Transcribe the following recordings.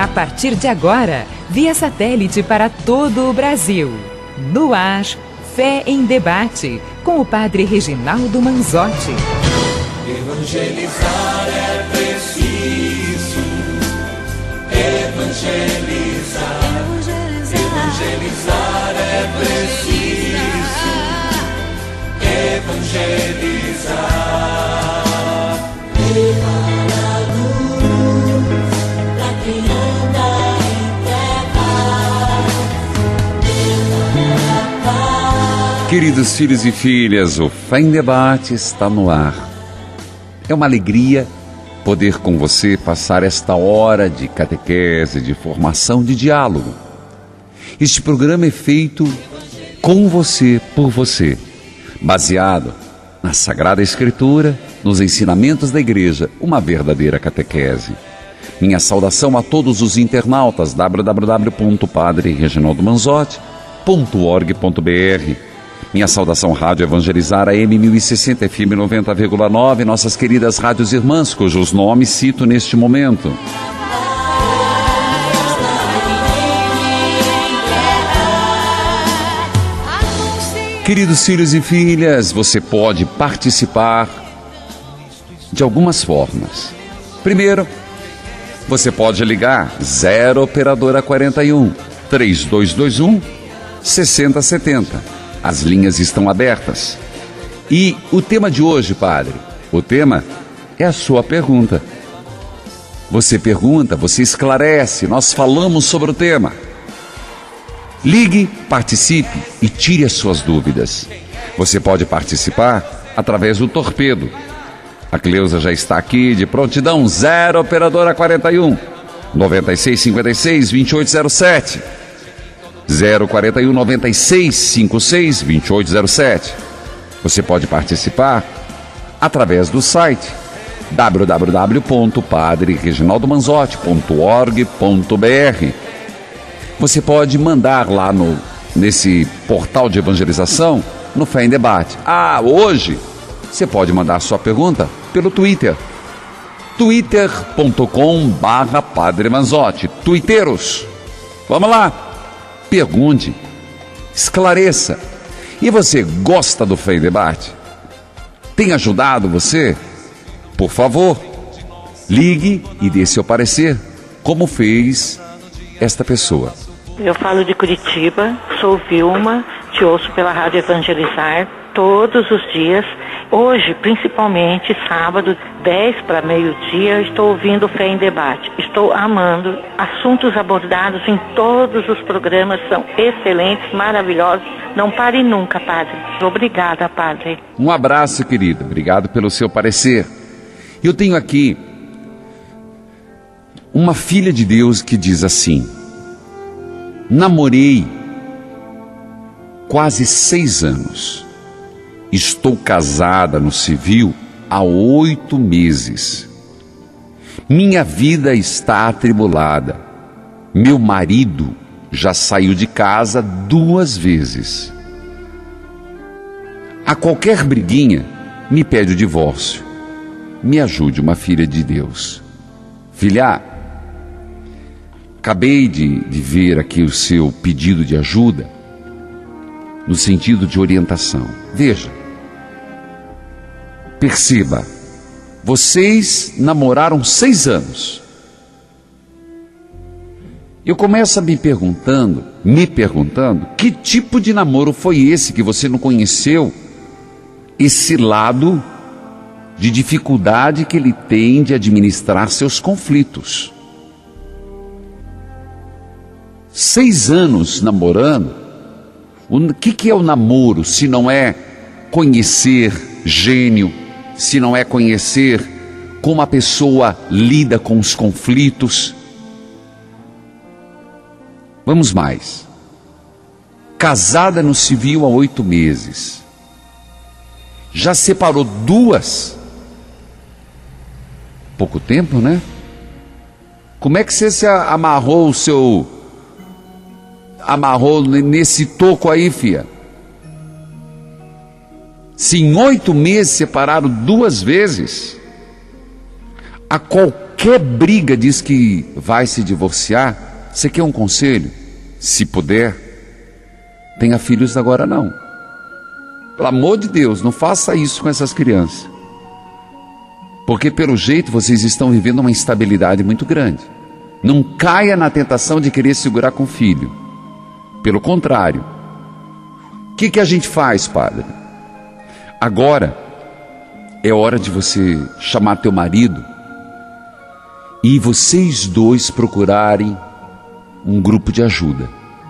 A partir de agora, via satélite para todo o Brasil. No ar, Fé em Debate, com o Padre Reginaldo Manzotti. Evangelizar é preciso. Evangelizar. Evangelizar é preciso. Evangelizar. Prepara a luz pra quem anda em terra. Queridos filhos e filhas, o Fé em Debate está no ar. É uma alegria poder com você passar esta hora de catequese, de formação, de diálogo. Este programa é feito com você, por você, baseado na Sagrada Escritura, nos ensinamentos da Igreja, uma verdadeira catequese. Minha saudação a todos os internautas, www.padrereginaldomanzotti.org.br. Minha saudação Rádio Evangelizar, AM 1060 FM 90,9, nossas queridas rádios irmãs, cujos nomes cito neste momento. Queridos filhos e filhas, você pode participar de algumas formas. Primeiro, você pode ligar 0 operadora 41 3221 6070. As linhas estão abertas. E o tema de hoje, padre, o tema é a sua pergunta. Você pergunta, você esclarece, nós falamos sobre o tema. Ligue, participe e tire as suas dúvidas. Você pode participar através do torpedo. A Cleusa já está aqui de prontidão. 0 operadora 41 9656 2807. 041 9656 2807. Você pode participar através do site www.padrereginaldomanzotti.org.br. Você pode mandar lá nesse portal de evangelização, no Fé em Debate. Hoje você pode mandar sua pergunta pelo Twitter. twitter.com/Padre Manzotti. Twitteiros, vamos lá, pergunte, esclareça. E você gosta do Fé em Debate? Tem ajudado você? Por favor, ligue e dê seu parecer, como fez esta pessoa. Eu falo de Curitiba, sou Vilma, te ouço pela Rádio Evangelizar todos os dias. Hoje, principalmente, sábado, 10 para meio-dia, estou ouvindo Fé em Debate. Estou amando. Assuntos abordados em todos os programas são excelentes, maravilhosos. Não pare nunca, padre. Obrigada, padre. Um abraço, querida. Obrigado pelo seu parecer. Eu tenho aqui uma filha de Deus que diz assim: namorei quase 6 anos. Estou casada no civil há 8 meses. Minha vida está atribulada. Meu marido já saiu de casa 2 vezes. A qualquer briguinha me pede o divórcio. Me ajude, uma filha de Deus. Filha, acabei de ver aqui o seu pedido de ajuda, no sentido de orientação. Veja, perceba, vocês namoraram 6 anos. Eu começo a me perguntando, que tipo de namoro foi esse que você não conheceu esse lado de dificuldade que ele tem de administrar seus conflitos. 6 anos namorando. O que é o namoro se não é conhecer gênio, se não é conhecer como a pessoa lida com os conflitos? Vamos mais. Casada no civil há 8 meses. Já separou 2. Pouco tempo, né? Como é que você se amarrou nesse toco aí, fia? Se em 8 meses separaram 2 vezes, a qualquer qualquer briga diz que vai se divorciar. Você quer um conselho? Se puder, tenha filhos agora não. Pelo amor de Deus, não faça isso com essas crianças. Porque pelo jeito vocês estão vivendo uma instabilidade muito grande. Não caia na tentação de querer segurar com o filho. Pelo contrário. O que a gente faz, padre? Agora é hora de você chamar teu marido e vocês dois procurarem um grupo de ajuda.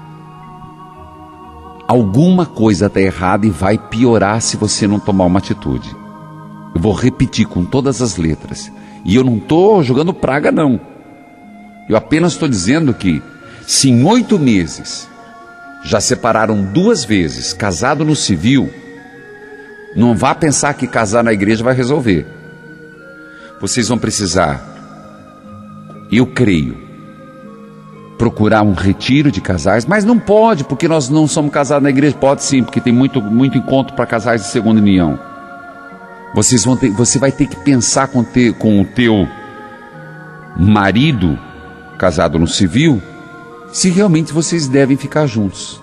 Alguma coisa está errada e vai piorar se você não tomar uma atitude. Eu vou repetir com todas as letras. E eu não estou jogando praga, não. Eu apenas estou dizendo que, se em 8 meses já separaram 2 vezes, casado no civil, não vá pensar que casar na igreja vai resolver. Vocês vão precisar, eu creio, procurar um retiro de casais, mas não pode, porque nós não somos casados na igreja. Pode sim, porque tem muito encontro para casais de segunda união. Você vai ter que pensar com o teu marido, casado no civil, se realmente vocês devem ficar juntos.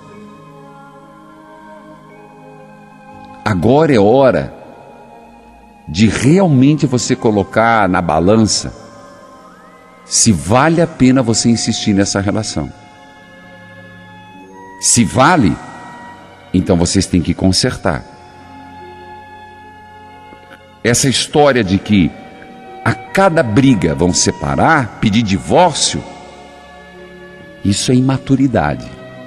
Agora é hora de realmente você colocar na balança se vale a pena você insistir nessa relação. Se vale, então vocês têm que consertar. Essa história de que a cada briga vão separar, pedir divórcio, isso é imaturidade.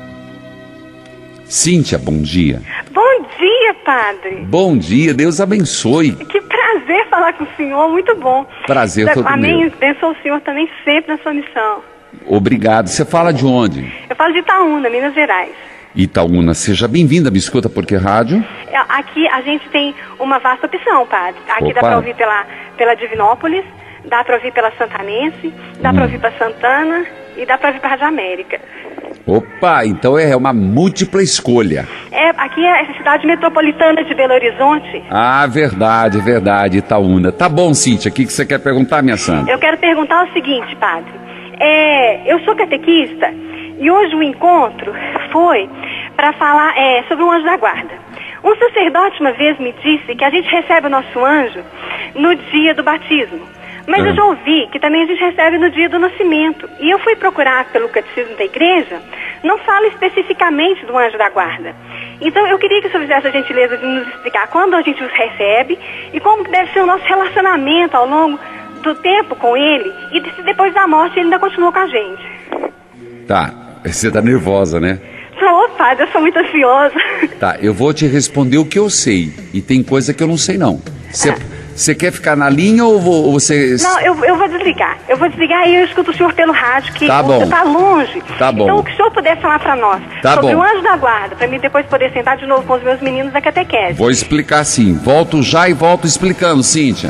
Cíntia, bom dia. Bom dia, padre. Bom dia, Deus abençoe. Que prazer falar com o senhor, muito bom. Prazer todo Amém, meu. abençoe o senhor também sempre na sua missão. Obrigado. Você fala de onde? Eu falo de Itaúna, Minas Gerais. Itaúna, seja bem-vinda. Me escuta por que rádio? Aqui a gente tem uma vasta opção, padre. Aqui Opa. dá para ouvir pela Divinópolis, dá para ouvir pela Santanense, dá para ouvir para Santana e dá para ouvir para Rádio América. Opa, então é uma múltipla escolha. Aqui é a cidade metropolitana de Belo Horizonte. Ah, verdade, Itaúna. Tá bom, Cíntia, o que você quer perguntar, minha santa? Eu quero perguntar o seguinte, padre. Eu sou catequista e hoje o encontro foi para falar sobre o anjo da guarda. Um sacerdote uma vez me disse que a gente recebe o nosso anjo no dia do batismo. Mas eu já ouvi que também a gente recebe no dia do nascimento. E eu fui procurar pelo catecismo da igreja, não fala especificamente do anjo da guarda. Então eu queria que o senhor fizesse a gentileza de nos explicar quando a gente os recebe e como deve ser o nosso relacionamento ao longo do tempo com ele e se depois da morte ele ainda continua com a gente. Tá, você tá nervosa, né? Ô, padre, eu sou muito ansiosa. Tá, eu vou te responder o que eu sei. E tem coisa que eu não sei, não. Você quer ficar na linha ou você... Não, eu vou desligar. Eu vou desligar e eu escuto o senhor pelo rádio, que você tá longe. Tá bom. Então, o que o senhor puder falar pra nós sobre o anjo da guarda, pra mim depois poder sentar de novo com os meus meninos da catequese. Vou explicar sim. Volto já e volto explicando, Cíntia.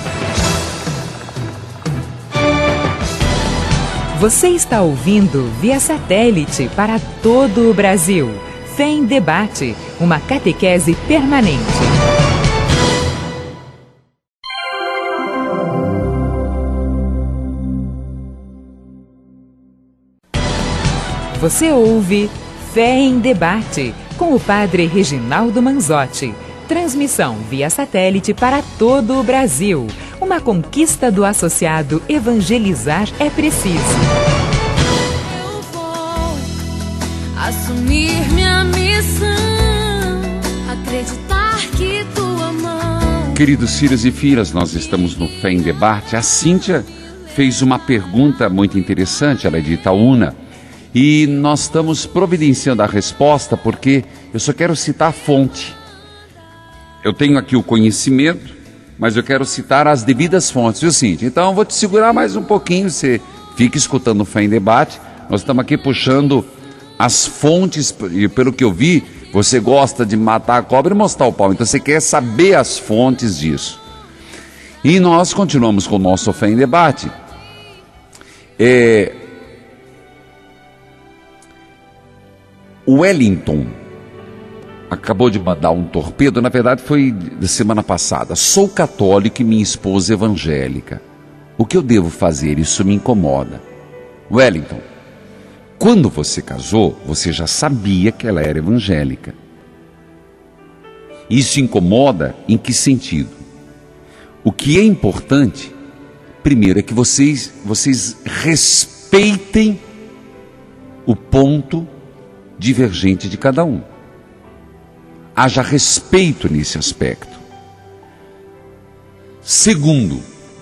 Você está ouvindo via satélite para todo o Brasil. Fé em Debate, uma catequese permanente. Você ouve Fé em Debate, com o padre Reginaldo Manzotti. Transmissão via satélite para todo o Brasil. Uma conquista do associado Evangelizar é Preciso. Eu vou assumir minha missão, acreditar que tua mão... Queridos filhos e filhas, nós estamos no Fé em Debate. A Cíntia fez uma pergunta muito interessante, ela é de Itaúna. E nós estamos providenciando a resposta porque eu só quero citar a fonte. Eu tenho aqui o conhecimento, mas eu quero citar as devidas fontes, viu, Cíntia? Então eu vou te segurar mais um pouquinho, você fica escutando o Fé em Debate. Nós estamos aqui puxando as fontes, e pelo que eu vi, você gosta de matar a cobra e mostrar o pau. Então você quer saber as fontes disso. E nós continuamos com o nosso Fé em Debate. O Wellington acabou de mandar um torpedo, na verdade foi da semana passada. Sou católico e minha esposa evangélica. O que eu devo fazer? Isso me incomoda. Wellington, quando você casou, você já sabia que ela era evangélica. Isso incomoda em que sentido? O que é importante, primeiro, é que vocês respeitem o ponto divergente de cada um. Haja respeito nesse aspecto. Segundo,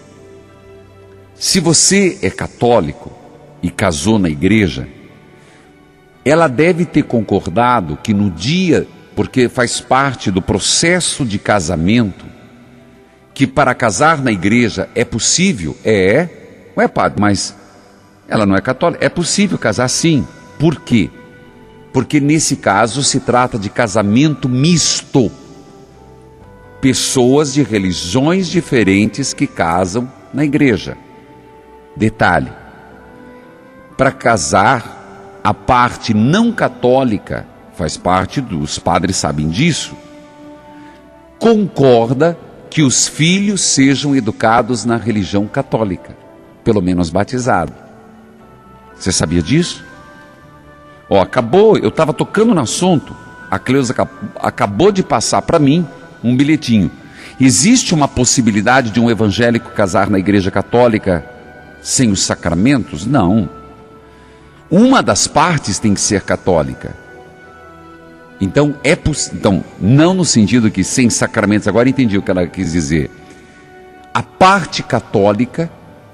se você é católico e casou na igreja, ela deve ter concordado que no dia, porque faz parte do processo de casamento, que para casar na igreja é possível, ué padre, mas ela não é católica, é possível casar sim. Por quê? Porque nesse caso se trata de casamento misto. Pessoas de religiões diferentes que casam na igreja. Detalhe, para casar, a parte não católica, faz parte dos padres sabem disso, concorda que os filhos sejam educados na religião católica, pelo menos batizado. Você sabia disso? Acabou, eu estava tocando no assunto, a Cleusa acabou de passar para mim um bilhetinho. Existe uma possibilidade de um evangélico casar na igreja católica sem os sacramentos? Não. Uma das partes tem que ser católica. Então, não no sentido que sem sacramentos, agora entendi o que ela quis dizer. A parte católica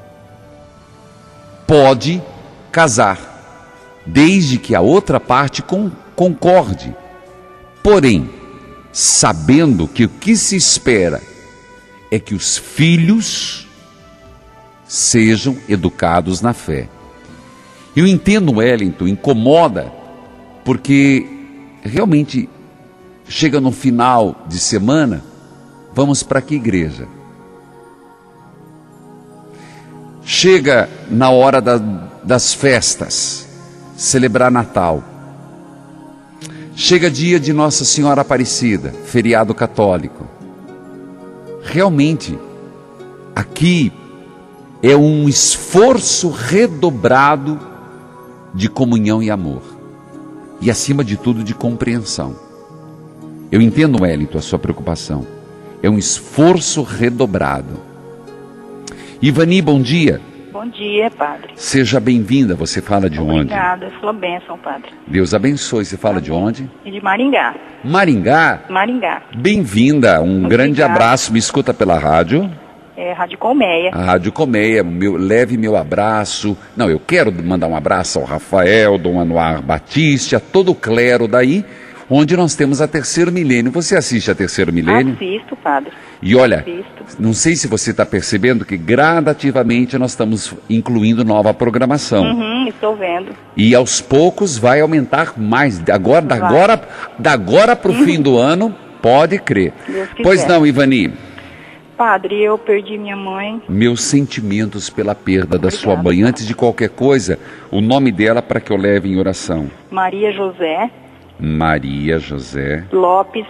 pode casar, desde que a outra parte concorde. Porém, sabendo que o que se espera é que os filhos sejam educados na fé. Eu entendo, Wellington, incomoda, porque realmente chega no final de semana, vamos para que igreja? Chega na hora das festas, celebrar Natal. Chega dia de Nossa Senhora Aparecida, feriado católico. Realmente, aqui é um esforço redobrado de comunhão e amor. E acima de tudo, de compreensão. Eu entendo, Wellington, a sua preocupação. É um esforço redobrado. Ivani, bom dia. Bom dia, padre. Seja bem-vinda. Você fala de onde? Obrigada, sua bênção, padre. Deus abençoe. Você fala de onde? De Maringá. Maringá? Maringá. Bem-vinda. Um grande abraço. Me escuta pela rádio. É Rádio Colmeia. A Rádio Colmeia. Leve meu abraço. Não, eu quero mandar um abraço ao Rafael, Dom Anuar Batista, a todo o clero daí, onde nós temos a Terceiro Milênio. Você assiste a Terceiro Milênio? Assisto, padre. E olha, não sei se você está percebendo que gradativamente nós estamos incluindo nova programação. Estou vendo. E aos poucos vai aumentar mais. Da agora para o fim do ano, pode crer. Pois não, Ivani? Padre, eu perdi minha mãe. Meus sentimentos pela perda da sua mãe. Antes de qualquer coisa, o nome dela para que eu leve em oração. Maria José. Maria José. Lopes.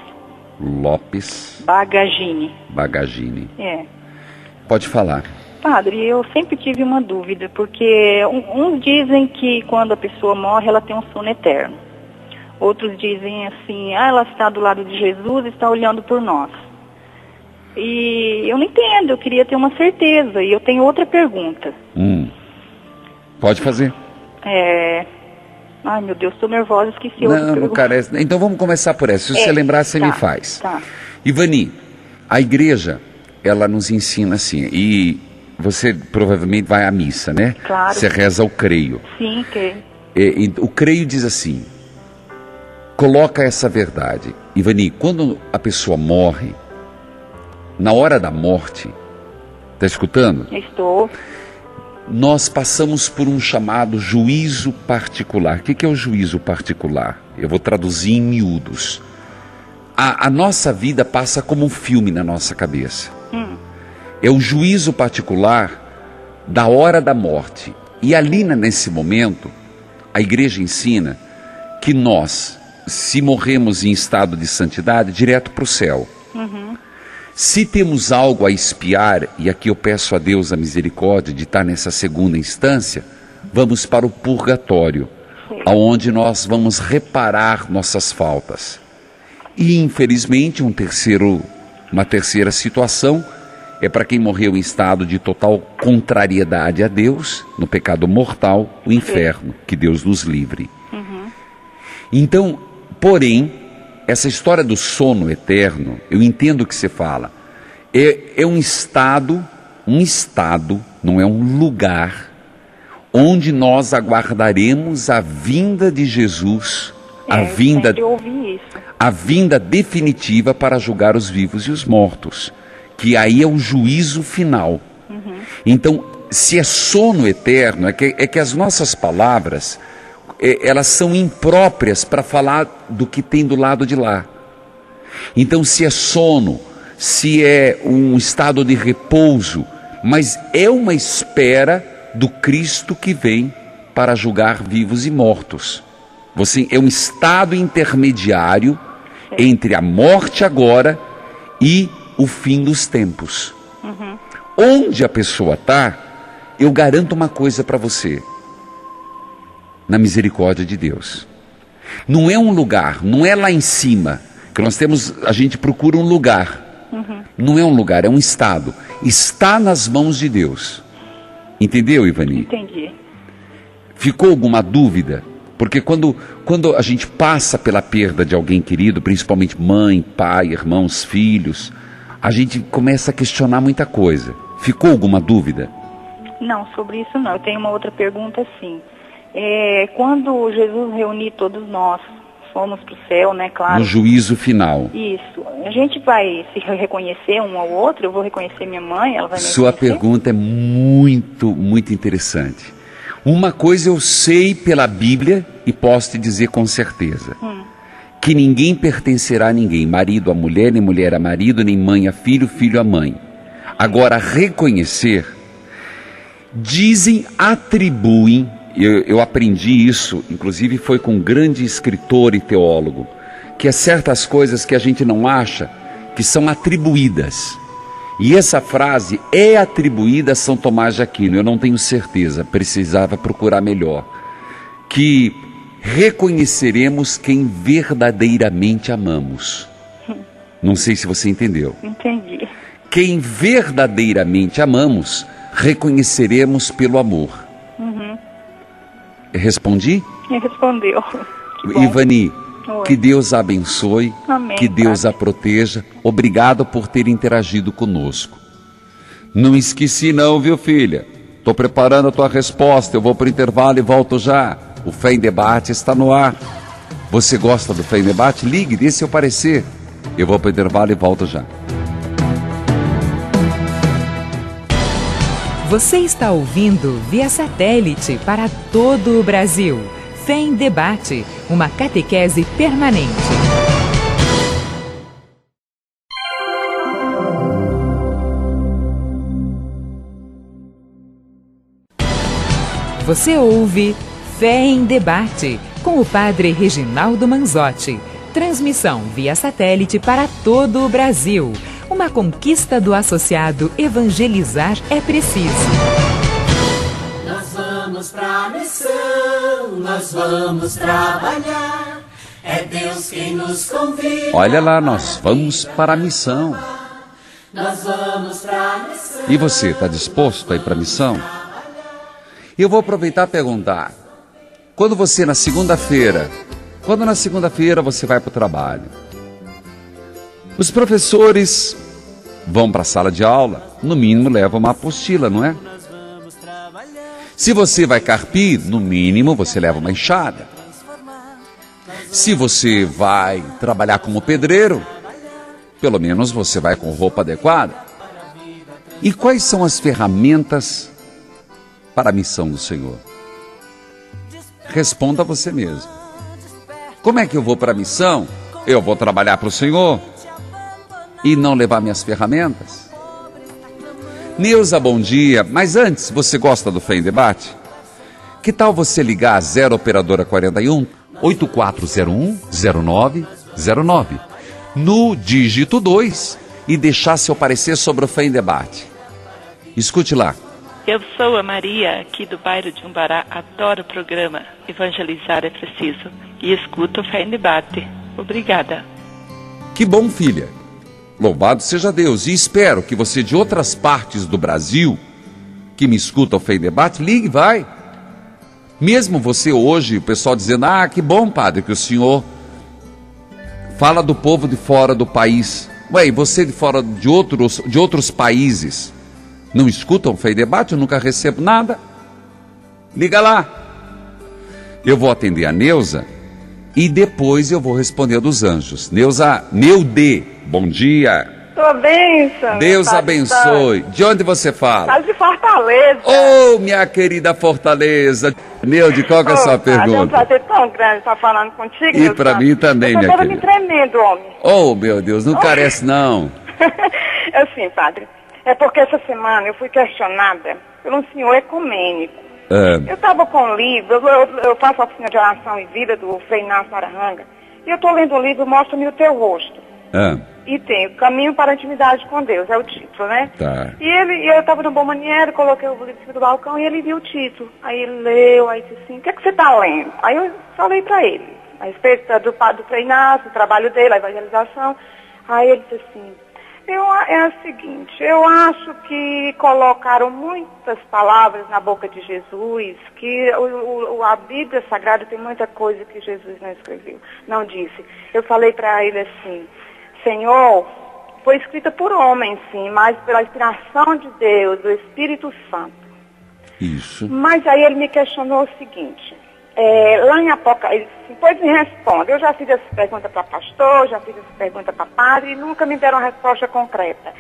Bagagini. É. Pode falar. Padre, eu sempre tive uma dúvida, porque uns dizem que quando a pessoa morre, ela tem um sono eterno. Outros dizem assim, ela está do lado de Jesus e está olhando por nós. E eu não entendo, eu queria ter uma certeza. E eu tenho outra pergunta. Pode fazer. Ai, meu Deus, estou nervosa, esqueci outra pergunta. Não carece. Então vamos começar por essa. Se você lembrar, você me faz. Tá. Ivani, a igreja, ela nos ensina assim, e você provavelmente vai à missa, né? Claro. Você reza o creio. Sim, creio. O creio diz assim, coloca essa verdade. Ivani, quando a pessoa morre, na hora da morte, está escutando? Estou. Nós passamos por um chamado juízo particular. O que é o juízo particular? Eu vou traduzir em miúdos. A nossa vida passa como um filme na nossa cabeça. É o juízo particular da hora da morte. E ali, nesse momento, a igreja ensina que nós, se morremos em estado de santidade, direto para o céu. Se temos algo a expiar, e aqui eu peço a Deus a misericórdia de estar nessa segunda instância, vamos para o purgatório, aonde nós vamos reparar nossas faltas. E infelizmente uma terceira situação é para quem morreu em estado de total contrariedade a Deus, no pecado mortal, o inferno, que Deus nos livre. Então, porém, essa história do sono eterno, eu entendo o que você fala, é um estado, não é um lugar, onde nós aguardaremos a vinda de Jesus, a vinda definitiva para julgar os vivos e os mortos, que aí é o juízo final. Então, se é sono eterno, é que as nossas palavras, elas são impróprias para falar do que tem do lado de lá. Então, se é sono, se é um estado de repouso, mas é uma espera do Cristo que vem para julgar vivos e mortos. É um estado intermediário entre a morte agora e o fim dos tempos. Onde a pessoa está, eu garanto uma coisa para você: na misericórdia de Deus. Não é um lugar, não é lá em cima, que a gente procura um lugar. Não é um lugar, é um estado. Está nas mãos de Deus. Entendeu, Ivani? Entendi. Ficou alguma dúvida? Porque quando a gente passa pela perda de alguém querido, principalmente mãe, pai, irmãos, filhos, a gente começa a questionar muita coisa. Ficou alguma dúvida? Não, sobre isso não. Eu tenho uma outra pergunta, sim. Quando Jesus reunir todos nós, fomos para o céu, né, claro. No juízo final. Isso. A gente vai se reconhecer um ao outro? Eu vou reconhecer minha mãe, ela vai me reconhecer? Sua pergunta é muito, muito interessante. Uma coisa eu sei pela Bíblia e posso te dizer com certeza. Que ninguém pertencerá a ninguém. Marido a mulher, nem mulher a marido, nem mãe a filho, filho a mãe. Agora, reconhecer, atribuem, eu aprendi isso, inclusive foi com um grande escritor e teólogo, que há certas coisas que a gente não acha, que são atribuídas. E essa frase é atribuída a São Tomás de Aquino, eu não tenho certeza, precisava procurar melhor. Que reconheceremos quem verdadeiramente amamos. Não sei se você entendeu. Entendi. Quem verdadeiramente amamos, reconheceremos pelo amor. Respondi? Respondeu. Ivani, que Deus a abençoe, amém, que Deus a proteja. Obrigado por ter interagido conosco. Não esqueci não, viu, filha? Estou preparando a tua resposta, eu vou para o intervalo e volto já. O Fé em Debate está no ar. Você gosta do Fé em Debate? Ligue, dê seu parecer. Eu vou para o intervalo e volto já. Você está ouvindo via satélite para todo o Brasil. Fé em Debate, uma catequese permanente. Você ouve Fé em Debate, com o Padre Reginaldo Manzotti. Transmissão via satélite para todo o Brasil. Uma conquista do associado Evangelizar é Preciso. Nós vamos pra missão, nós vamos trabalhar. É Deus quem nos convida. Olha lá, nós vamos para a missão. Nós vamos pra missão. E você, está disposto a ir para a missão? Eu vou aproveitar e perguntar. Quando na segunda-feira você vai para o trabalho, os professores vão para a sala de aula, no mínimo levam uma apostila, não é? Se você vai carpir, no mínimo você leva uma enxada. Se você vai trabalhar como pedreiro, pelo menos você vai com roupa adequada. E quais são as ferramentas para a missão do Senhor? Responda você mesmo. Como é que eu vou para a missão? Eu vou trabalhar para o Senhor e não levar minhas ferramentas? Neuza, bom dia. Mas antes, você gosta do Fé em Debate? Que tal você ligar a 0 operadora 41 8401 0909 no dígito 2 e deixar seu parecer sobre o Fé em Debate. Escute lá. Eu sou a Maria, aqui do bairro de Umbará. Adoro o programa Evangelizar é Preciso e escuto o Fé em Debate. Obrigada. Que bom, filha. Louvado seja Deus. E espero que você de outras partes do Brasil, que me escuta o Fé em Debate, ligue, vai. Mesmo você hoje, o pessoal dizendo, que bom, padre, que o senhor fala do povo de fora do país. Ué, e você de fora de outros países não escutam o Fé em Debate? Eu nunca recebo nada. Liga lá. Eu vou atender a Neuza e depois eu vou responder a dos anjos. Neude, bom dia. Tua bênção. Deus abençoe. De onde você fala? Fala de Fortaleza. Oh, minha querida Fortaleza. Neude, qual que é a sua pergunta? É um prazer tão grande estar falando contigo. E para mim também, minha querida. Eu estou me tremendo, homem. Oh, meu Deus, não carece não. Assim, padre, é porque essa semana eu fui questionada por um senhor ecumênico. Eu estava com um livro, eu faço a oficina de oração e vida do Frei Inácio Arahanga, e eu estou lendo um livro, Mostra-me o Teu Rosto. E tem o Caminho para a Intimidade com Deus, é o título, né? Tá. E eu estava no Bom Maniero, coloquei o livro em cima do balcão e ele viu o título. Aí ele leu, aí disse assim, o que é que você está lendo? Aí eu falei para ele, a respeito do Frei Inácio, do trabalho dele, a evangelização. Aí ele disse assim, é o seguinte, eu acho que colocaram muitas palavras na boca de Jesus, que a Bíblia Sagrada tem muita coisa que Jesus não escreveu, não disse. Eu falei para ele assim, Senhor, foi escrita por homens, sim, mas pela inspiração de Deus, do Espírito Santo. Isso. Mas aí ele me questionou o seguinte, lá em Apocalipse, pois me responda, eu já fiz essa pergunta para pastor, já fiz essa pergunta para padre, e nunca me deram uma resposta concreta.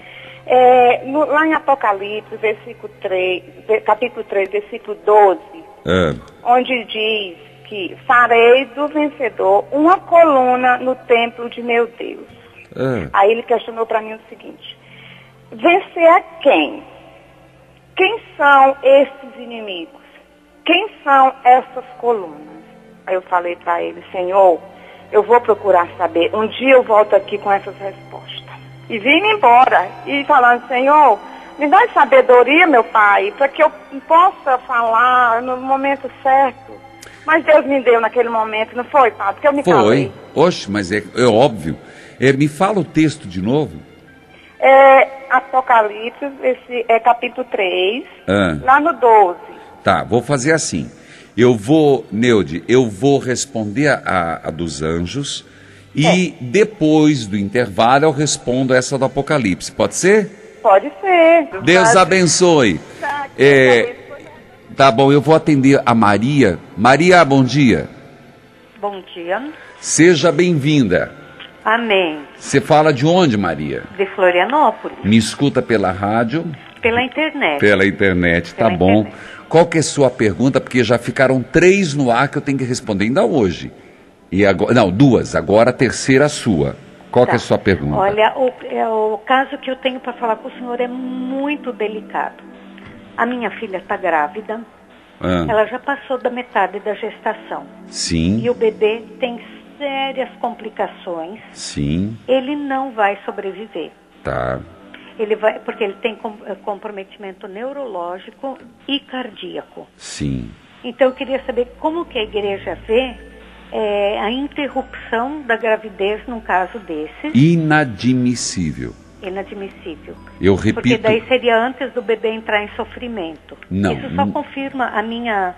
Lá em Apocalipse, capítulo 3, versículo 12, onde diz que farei do vencedor uma coluna no templo de meu Deus. Aí ele questionou para mim o seguinte, vencer a quem? Quem são esses inimigos? Quem são essas colunas? Aí eu falei para ele, Senhor, eu vou procurar saber, um dia eu volto aqui com essas respostas. E vim embora, e falando, Senhor, me dá sabedoria, meu Pai, para que eu possa falar no momento certo. Mas Deus me deu naquele momento, não foi, Padre? Porque eu me calei. Oxe, mas é óbvio. Me fala o texto de novo. Apocalipse, capítulo 3, lá no 12. Tá, vou fazer assim. Neude, eu vou responder a dos anjos e depois do intervalo eu respondo essa do Apocalipse. Pode ser? Pode ser. Deus abençoe. Tá bom, eu vou atender a Maria. Maria, bom dia. Bom dia. Seja bem-vinda. Amém. Você fala de onde, Maria? De Florianópolis. Me escuta pela rádio? Pela internet. Pela internet, tá bom. Qual que é a sua pergunta? Porque já ficaram 3 no ar que eu tenho que responder ainda hoje. E agora, não, 2, agora a terceira sua. Qual que é a sua pergunta? Olha, o caso que eu tenho para falar com o senhor é muito delicado. A minha filha está grávida, ela já passou da metade da gestação. Sim. E o bebê tem sérias complicações. Sim. Ele não vai sobreviver. Tá. Porque ele tem comprometimento neurológico e cardíaco. Sim. Então eu queria saber como que a igreja vê a interrupção da gravidez num caso desse. Inadmissível. Inadmissível. Eu repito. Porque daí seria antes do bebê entrar em sofrimento. Não. Isso só confirma a minha...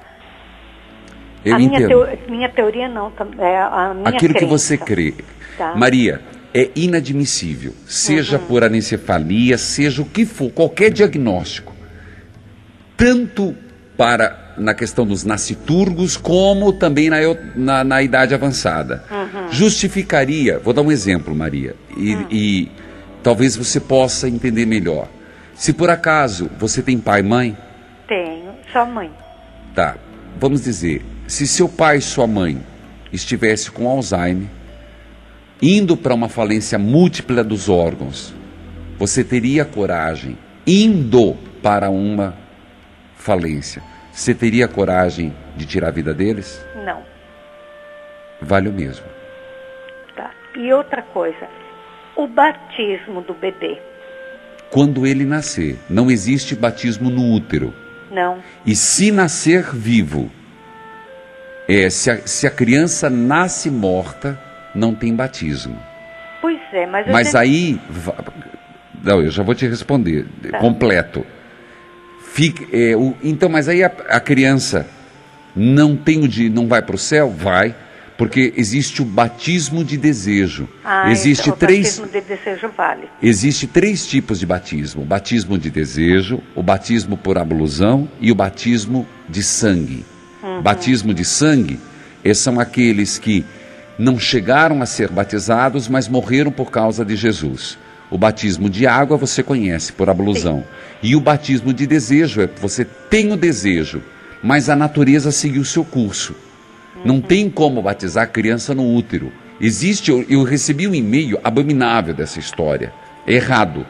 minha teoria não, a minha aquilo crença. Que você crê. Tá. Maria, é inadmissível, seja por anencefalia, seja o que for, qualquer diagnóstico, tanto na questão dos nasciturgos, como também na idade avançada. Justificaria, vou dar um exemplo, Maria, e talvez você possa entender melhor. Se por acaso você tem pai e mãe? Tenho, só mãe. Tá, vamos dizer, se seu pai e sua mãe estivesse com Alzheimer, indo para uma falência múltipla dos órgãos, você teria coragem, indo para uma falência, você teria coragem de tirar a vida deles? Não. Vale o mesmo. Tá. E outra coisa, O batismo do bebê. Quando ele nascer, não existe batismo no útero. Não. E se nascer vivo, se a criança nasce morta, não tem batismo. Pois é, mas aí... Não, eu já vou te responder, completo. Então, mas aí a criança não vai para o céu? Vai, porque existe o batismo de desejo. Existe então, o batismo de desejo vale. Existe 3 tipos de batismo: o batismo de desejo, o batismo por ablusão e o batismo de sangue. Batismo de sangue são aqueles que não chegaram a ser batizados, mas morreram por causa de Jesus. O batismo de água você conhece, por ablusão. Sim. E o batismo de desejo você tem o desejo, mas a natureza seguiu o seu curso. Não tem como batizar a criança no útero. Eu recebi um e-mail abominável dessa história. É errado.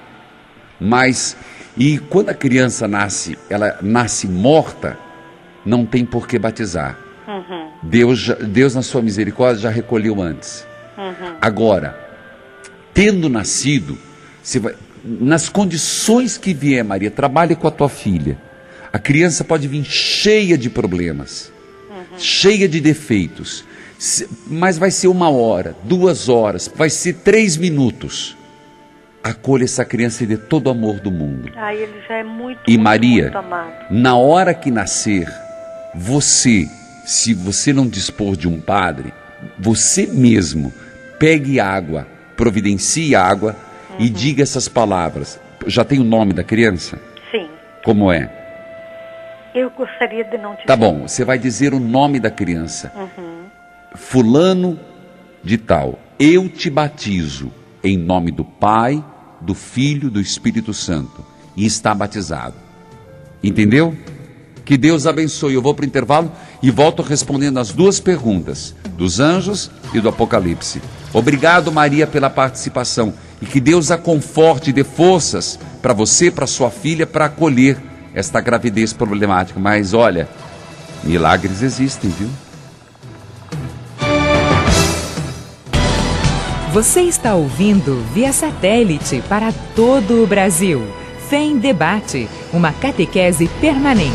E quando a criança ela nasce morta, não tem por que batizar. Deus na sua misericórdia já recolheu antes. Agora, tendo nascido, nas condições que vier, Maria, trabalhe com a tua filha. A criança pode vir cheia de problemas, cheia de defeitos, mas vai ser 1 hora, 2 horas, vai ser 3 minutos. Acolha essa criança e dê todo o amor do mundo. Ele já é muito, e Maria, muito amado. Na hora que nascer, se você não dispor de um padre, você mesmo pegue água, providencie água e diga essas palavras. Já tem o nome da criança? Sim. Como é? Eu gostaria de não dizer. Tá bom, você vai dizer o nome da criança. Fulano de tal, eu te batizo em nome do Pai, do Filho, do Espírito Santo. E está batizado. Entendeu? Que Deus abençoe. Eu vou para o intervalo e volto respondendo as 2 perguntas, dos anjos e do Apocalipse. Obrigado, Maria, pela participação. E que Deus a conforte e dê forças para você, para sua filha, para acolher esta gravidez problemática. Mas olha, milagres existem, viu? Você está ouvindo via satélite para todo o Brasil. Fé em Debate, uma catequese permanente.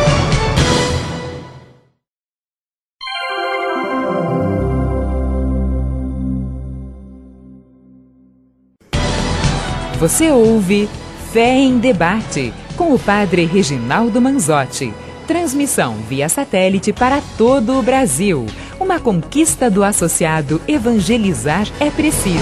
Você ouve Fé em Debate, com o Padre Reginaldo Manzotti. Transmissão via satélite para todo o Brasil. Uma conquista do associado Evangelizar é Preciso.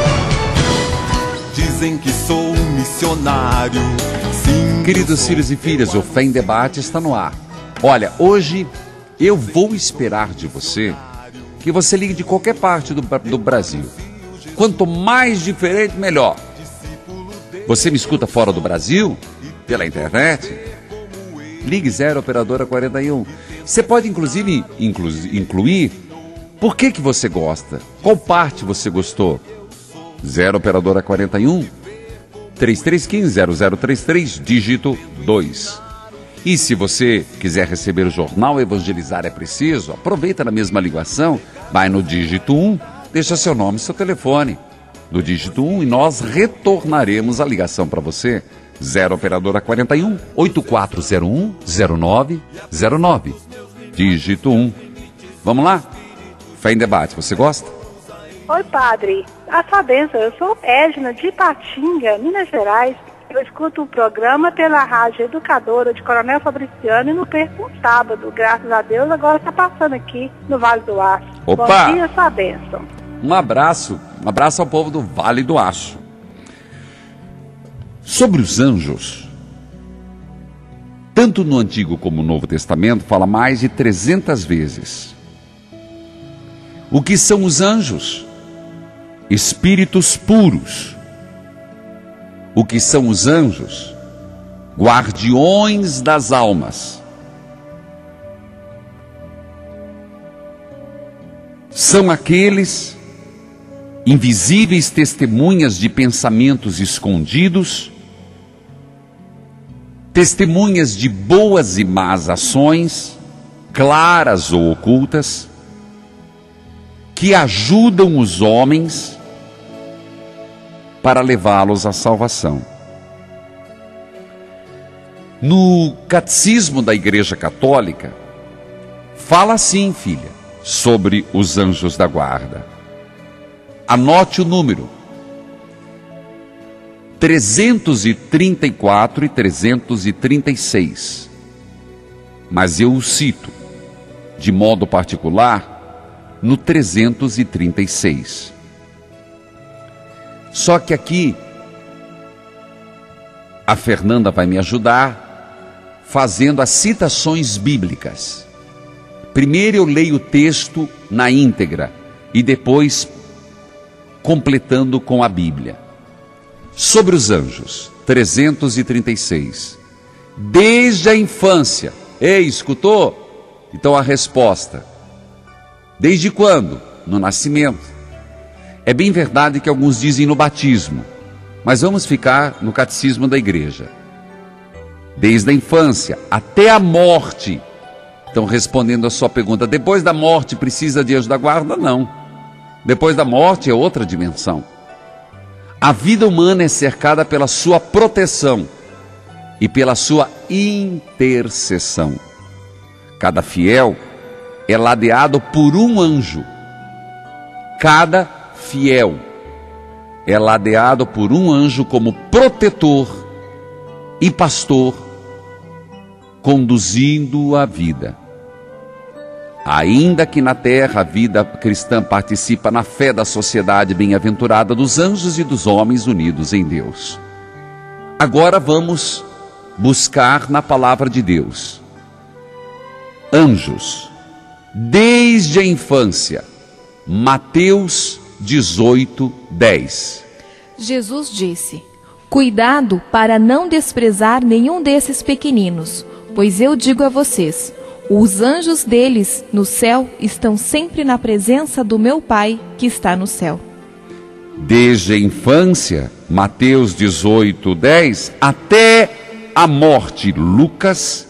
Dizem que sou um missionário. Sim, queridos filhos e filhas, o Fé em Debate está no ar. Olha, hoje eu vou esperar de você que você ligue de qualquer parte do Brasil. Quanto mais diferente, melhor. Você me escuta fora do Brasil? Pela internet? Ligue 0 operadora 41. Você pode inclusive incluir por que você gosta, qual parte você gostou. 0 operadora 41 3315-0033, dígito 2. E se você quiser receber o jornal Evangelizar é Preciso, aproveita na mesma ligação, vai no dígito 1, deixa seu nome e seu telefone. No dígito 1 e nós retornaremos a ligação para você. 0 operadora 41 8401-0909. Dígito 1. Vamos lá? Fé em Debate, você gosta? Oi, padre. A sua bênção. Eu sou Edna de Ipatinga, Minas Gerais. Eu escuto o programa pela Rádio Educadora de Coronel Fabriciano e não perco um sábado. Graças a Deus, agora está passando aqui no Vale do Aço. Opa! Bom dia, sua bênção. Um abraço ao povo do Vale do Aço. Sobre os anjos, tanto no Antigo como no Novo Testamento, fala mais de 300 vezes. O que são os anjos? Espíritos puros. O que são os anjos? Guardiões das almas. São aqueles invisíveis testemunhas de pensamentos escondidos, testemunhas de boas e más ações, claras ou ocultas, que ajudam os homens para levá-los à salvação. No Catecismo da Igreja Católica, fala assim, filha, sobre os anjos da guarda. Anote o número: 334 e 336. Mas eu o cito, de modo particular, no 336. Só que aqui, a Fernanda vai me ajudar fazendo as citações bíblicas. Primeiro eu leio o texto na íntegra e depois completando com a Bíblia. Sobre os anjos, 336. Desde a infância. Ei, escutou? Então a resposta: desde quando? No nascimento. É bem verdade que alguns dizem no batismo, mas vamos ficar no catecismo da igreja. Desde a infância até a morte. Então, respondendo a sua pergunta, depois da morte precisa de anjo da guarda? Não. Depois da morte é outra dimensão. A vida humana é cercada pela sua proteção e pela sua intercessão. Cada fiel é ladeado por um anjo. Cada fiel é ladeado por um anjo como protetor e pastor, conduzindo a vida. Ainda que na terra a vida cristã participa na fé da sociedade bem-aventurada dos anjos e dos homens unidos em Deus. Agora vamos buscar na palavra de Deus. Anjos, desde a infância. Mateus 18:10. Jesus disse: cuidado para não desprezar nenhum desses pequeninos, pois eu digo a vocês, os anjos deles no céu estão sempre na presença do meu Pai que está no céu. Desde a infância, Mateus 18:10, até a morte, Lucas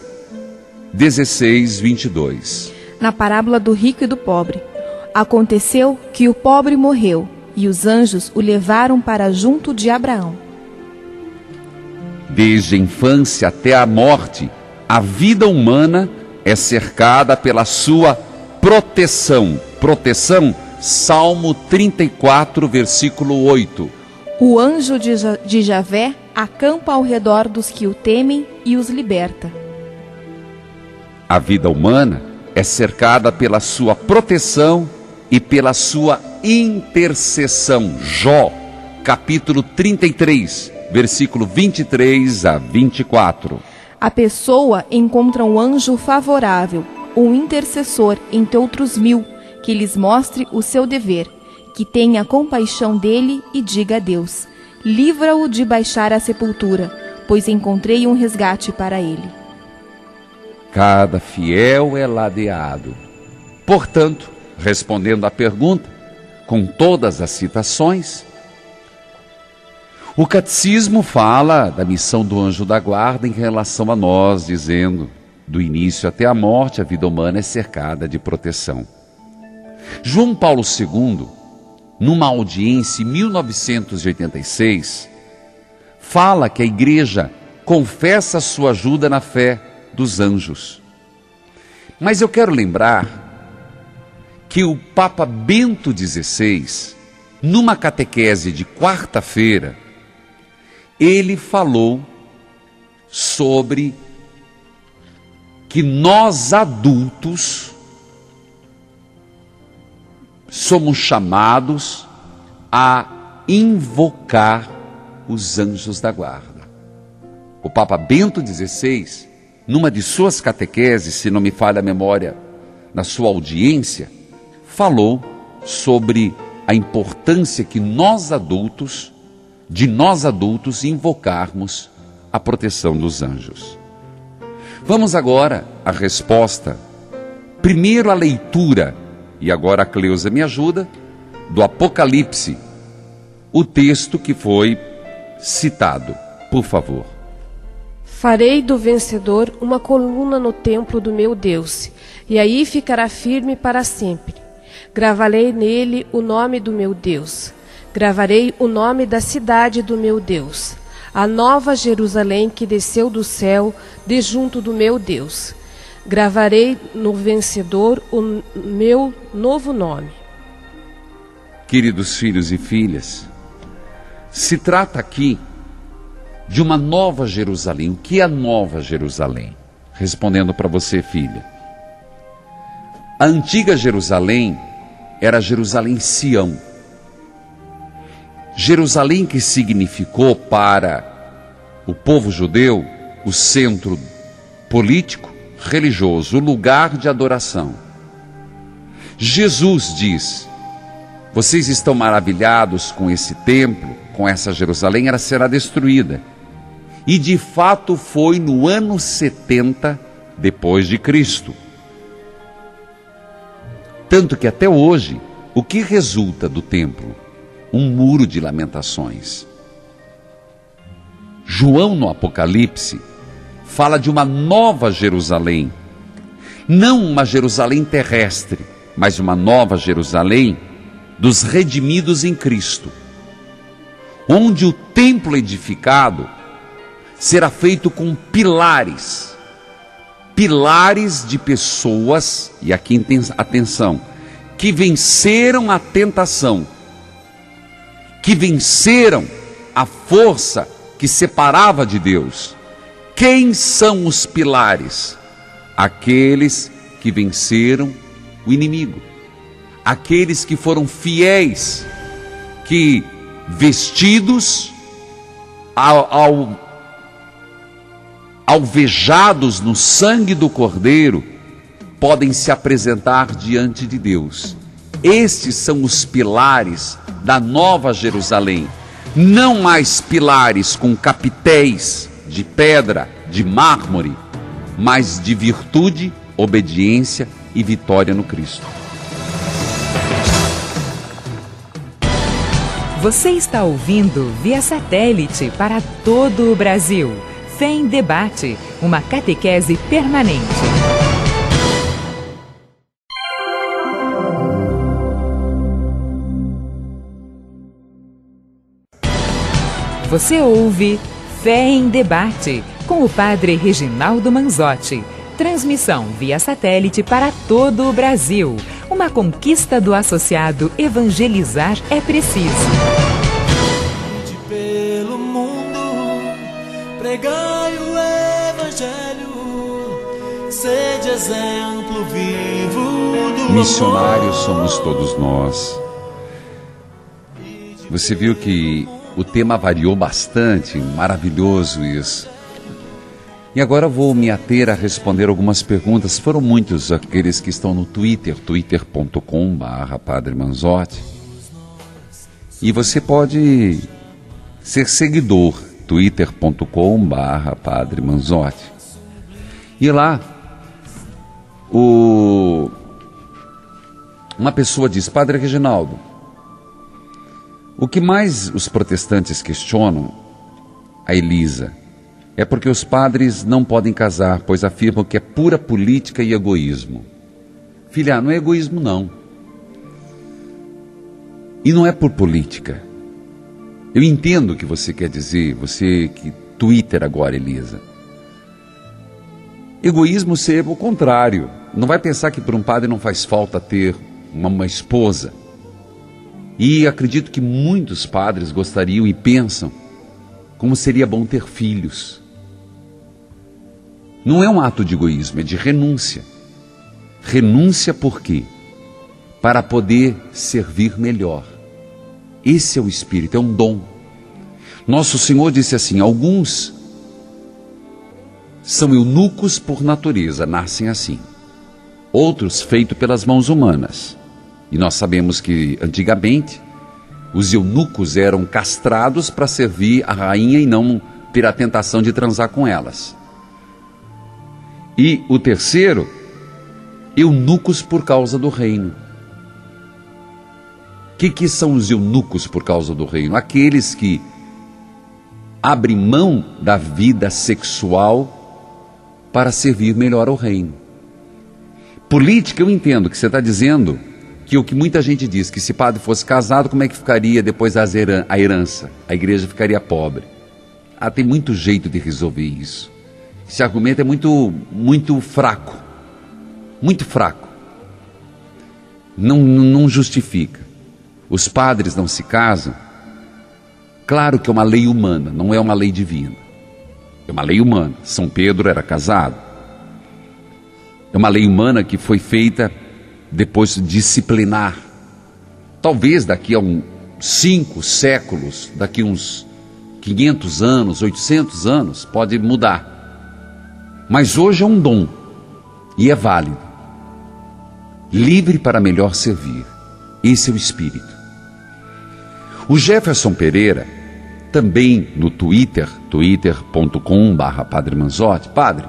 16:22. Na parábola do rico e do pobre, aconteceu que o pobre morreu e os anjos o levaram para junto de Abraão. Desde a infância até a morte, a vida humana é cercada pela sua proteção. Proteção, Salmo 34, versículo 8. O anjo de Javé acampa ao redor dos que o temem e os liberta. A vida humana é cercada pela sua proteção e pela sua intercessão. Jó, capítulo 33, versículo 23 a 24. A pessoa encontra um anjo favorável, um intercessor entre outros 1000, que lhes mostre o seu dever, que tenha compaixão dele e diga a Deus: livra-o de baixar à sepultura, pois encontrei um resgate para ele. Cada fiel é ladeado. Portanto, respondendo à pergunta, com todas as citações, o catecismo fala da missão do anjo da guarda em relação a nós, dizendo, do início até a morte, a vida humana é cercada de proteção. João Paulo II, numa audiência em 1986, fala que a igreja confessa sua ajuda na fé dos anjos. Mas eu quero lembrar que o Papa Bento XVI, numa catequese de quarta-feira, ele falou sobre que nós adultos somos chamados a invocar os anjos da guarda. O Papa Bento XVI, numa de suas catequeses, se não me falha a memória, na sua audiência, falou sobre a importância que nós adultos invocarmos a proteção dos anjos. Vamos agora à resposta. Primeiro a leitura, e agora a Cleusa me ajuda, do Apocalipse, o texto que foi citado. Por favor. Farei do vencedor uma coluna no templo do meu Deus, e aí ficará firme para sempre. Gravarei nele o nome do meu Deus. Gravarei o nome da cidade do meu Deus, a nova Jerusalém que desceu do céu de junto do meu Deus. Gravarei no vencedor o meu novo nome. Queridos filhos e filhas, se trata aqui de uma nova Jerusalém. O que é a nova Jerusalém? Respondendo para você, filha. A antiga Jerusalém era Jerusalém Sião. Jerusalém que significou para o povo judeu o centro político, religioso, o lugar de adoração. Jesus diz: vocês estão maravilhados com esse templo, com essa Jerusalém, ela será destruída. E de fato foi no ano 70 depois de Cristo. Tanto que até hoje, o que resulta do templo? Um muro de lamentações. João no Apocalipse fala de uma nova Jerusalém. Não uma Jerusalém terrestre, mas uma nova Jerusalém dos redimidos em Cristo. Onde o templo edificado será feito com pilares. Pilares de pessoas, e aqui atenção, que venceram a tentação, que venceram a força que separava de Deus. Quem são os pilares? Aqueles que venceram o inimigo, aqueles que foram fiéis, que vestidos alvejados no sangue do Cordeiro, podem se apresentar diante de Deus. Estes são os pilares da nova Jerusalém. Não mais pilares com capitéis de pedra, de mármore, mas de virtude, obediência e vitória no Cristo. Você está ouvindo via satélite para todo o Brasil. Fé em Debate, uma catequese permanente. Você ouve Fé em Debate, com o Padre Reginaldo Manzotti. Transmissão via satélite para todo o Brasil. Uma conquista do associado Evangelizar é Preciso. Pelo mundo, pregai o Evangelho, sede exemplo vivo do Missionários somos todos nós. Você viu que o tema variou bastante, maravilhoso isso. E agora vou me ater a responder algumas perguntas. Foram muitos aqueles que estão no Twitter, twitter.com/Padre Manzotti. E você pode ser seguidor, twitter.com/Padre Manzotti. E lá, uma pessoa diz: Padre Reginaldo, o que mais os protestantes questionam a Elisa é porque os padres não podem casar, pois afirmam que é pura política e egoísmo. Filha, não é egoísmo não. E não é por política. Eu entendo o que você quer dizer, você que Twitter agora, Elisa. Egoísmo seria o contrário. Não vai pensar que para um padre não faz falta ter uma esposa. E acredito que muitos padres gostariam e pensam como seria bom ter filhos. Não é um ato de egoísmo, é de renúncia. Renúncia por quê? Para poder servir melhor. Esse é o Espírito, é um dom. Nosso Senhor disse assim: alguns são eunucos por natureza, nascem assim. Outros feitos pelas mãos humanas. E nós sabemos que antigamente os eunucos eram castrados para servir a rainha e não ter a tentação de transar com elas. E o terceiro, eunucos por causa do reino. O que são os eunucos por causa do reino? Aqueles que abrem mão da vida sexual para servir melhor ao reino. Política, eu entendo que você está dizendo que o que muita gente diz, que se padre fosse casado, como é que ficaria depois a herança? A igreja ficaria pobre. Tem muito jeito de resolver isso. Esse argumento é muito fraco. Muito fraco. Não justifica. Os padres não se casam. Claro que é uma lei humana, não é uma lei divina. É uma lei humana. São Pedro era casado. É uma lei humana que foi feita depois de disciplinar. Talvez daqui a 5 séculos, daqui uns 500 anos, 800 anos, pode mudar. Mas hoje é um dom e é válido. Livre para melhor servir. Esse é o espírito. O Jefferson Pereira, também no Twitter, twitter.com/Padre Manzotti. Padre,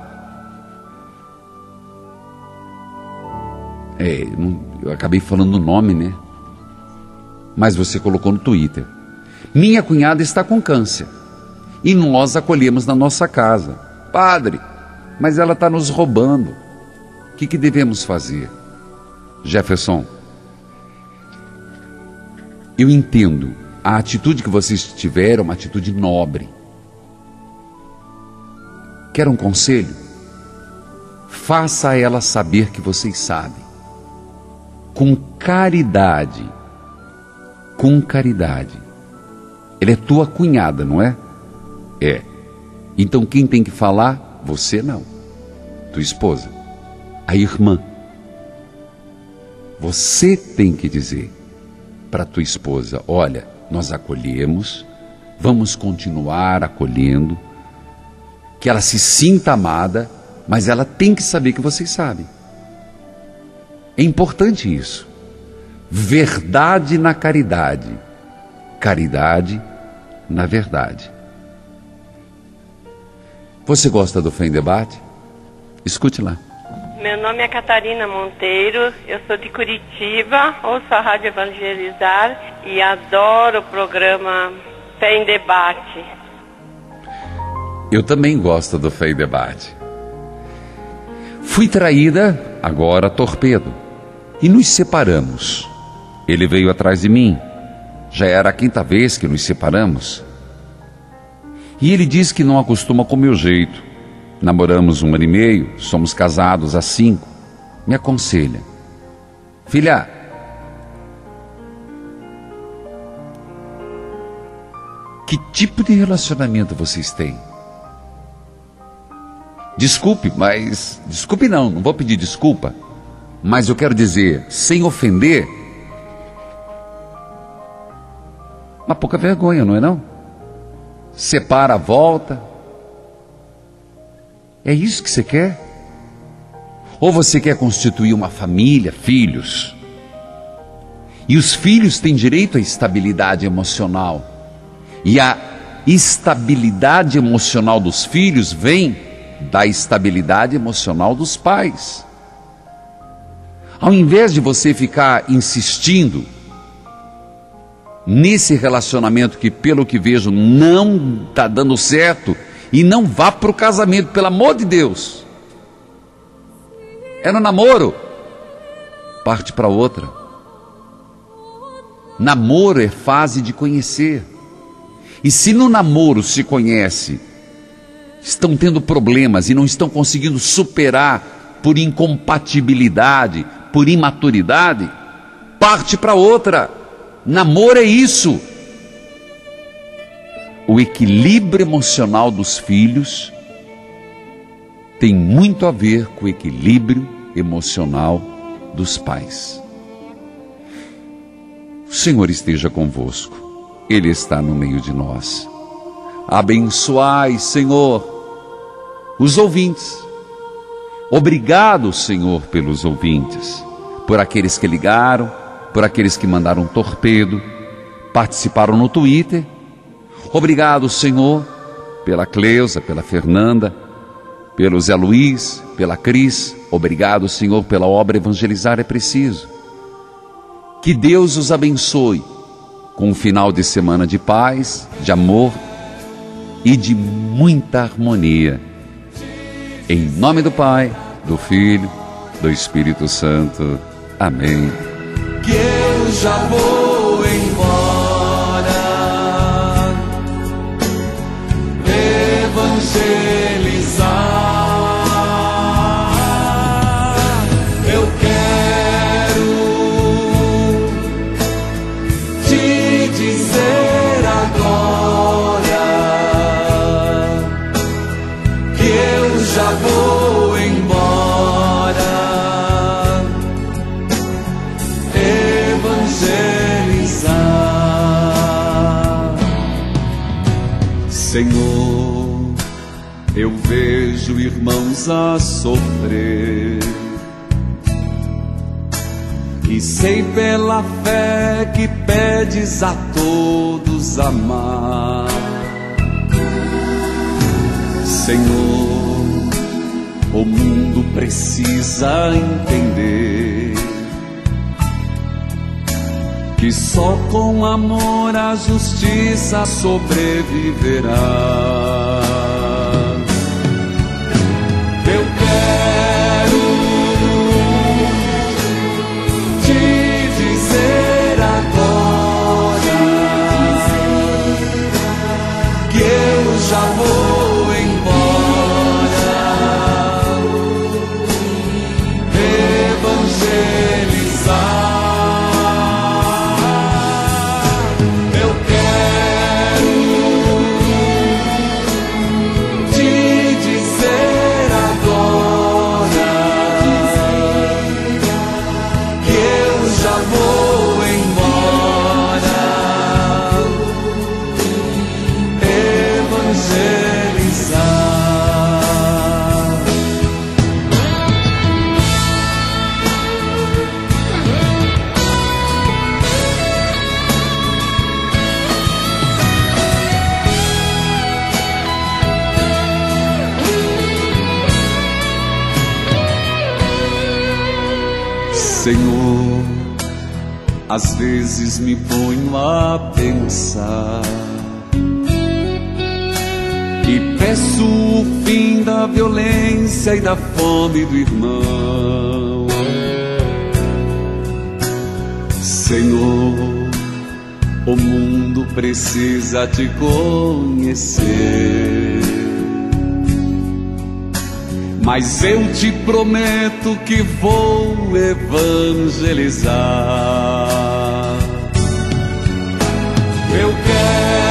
eu acabei falando o nome, né? Mas você colocou no Twitter. Minha cunhada está com câncer e nós acolhemos na nossa casa. Padre, mas ela está nos roubando. O que devemos fazer? Jefferson, eu entendo. A atitude que vocês tiveram é uma atitude nobre. Quer um conselho? Faça a ela saber que vocês sabem. Com caridade. Com caridade. Ela é tua cunhada, não é? É. Então quem tem que falar? Você não. Tua esposa. A irmã. Você tem que dizer para tua esposa: olha, nós acolhemos, vamos continuar acolhendo, que ela se sinta amada, mas ela tem que saber que vocês sabem. É importante isso. Verdade na caridade, caridade na verdade. Você gosta do Fé em Debate? Escute lá. Meu nome é Catarina Monteiro, eu sou de Curitiba, ouço a Rádio Evangelizar e adoro o programa Fé em Debate. Eu também gosto do Fé em Debate. Fui traída, agora torpedo, e nos separamos. Ele veio atrás de mim, já era a 5ª vez que nos separamos. E ele diz que não acostuma com o meu jeito. Namoramos 1 ano e meio, somos casados há 5. Me aconselha: filha, que tipo de relacionamento vocês têm? Desculpe, mas... Desculpe não vou pedir desculpa. Mas eu quero dizer, sem ofender, uma pouca vergonha, não é não? Separa, volta. É isso que você quer? Ou você quer constituir uma família, filhos? E os filhos têm direito à estabilidade emocional. E a estabilidade emocional dos filhos vem da estabilidade emocional dos pais. Ao invés de você ficar insistindo nesse relacionamento que, pelo que vejo, não está dando certo, e não vá para o casamento, pelo amor de Deus. É no namoro. Parte para outra. Namoro é fase de conhecer. E se no namoro se conhece, estão tendo problemas e não estão conseguindo superar por incompatibilidade, por imaturidade, parte para outra. Namoro é isso. O equilíbrio emocional dos filhos tem muito a ver com o equilíbrio emocional dos pais. O Senhor esteja convosco. Ele está no meio de nós. Abençoai, Senhor, os ouvintes. Obrigado, Senhor, pelos ouvintes, por aqueles que ligaram, por aqueles que mandaram um torpedo, participaram no Twitter. Obrigado, Senhor, pela Cleusa, pela Fernanda, pelo Zé Luiz, pela Cris. Obrigado, Senhor, pela obra Evangelizar é Preciso. Que Deus os abençoe com um final de semana de paz, de amor e de muita harmonia. Em nome do Pai, do Filho, do Espírito Santo. Amém. Que já vou embora evangelizar. Eu quero te dizer agora que eu já vou embora evangelizar. Senhor, eu vejo irmãos a sofrer e sei pela fé que pedes a todos amar. Senhor, o mundo precisa entender que só com amor a justiça sobreviverá. Eu quero te dizer agora que eu já vou embora evangelizar. Senhor, às vezes me ponho a pensar e peço o fim da violência e da fome do irmão. Senhor, o mundo precisa te conhecer, mas eu te prometo que vou evangelizar. Eu quero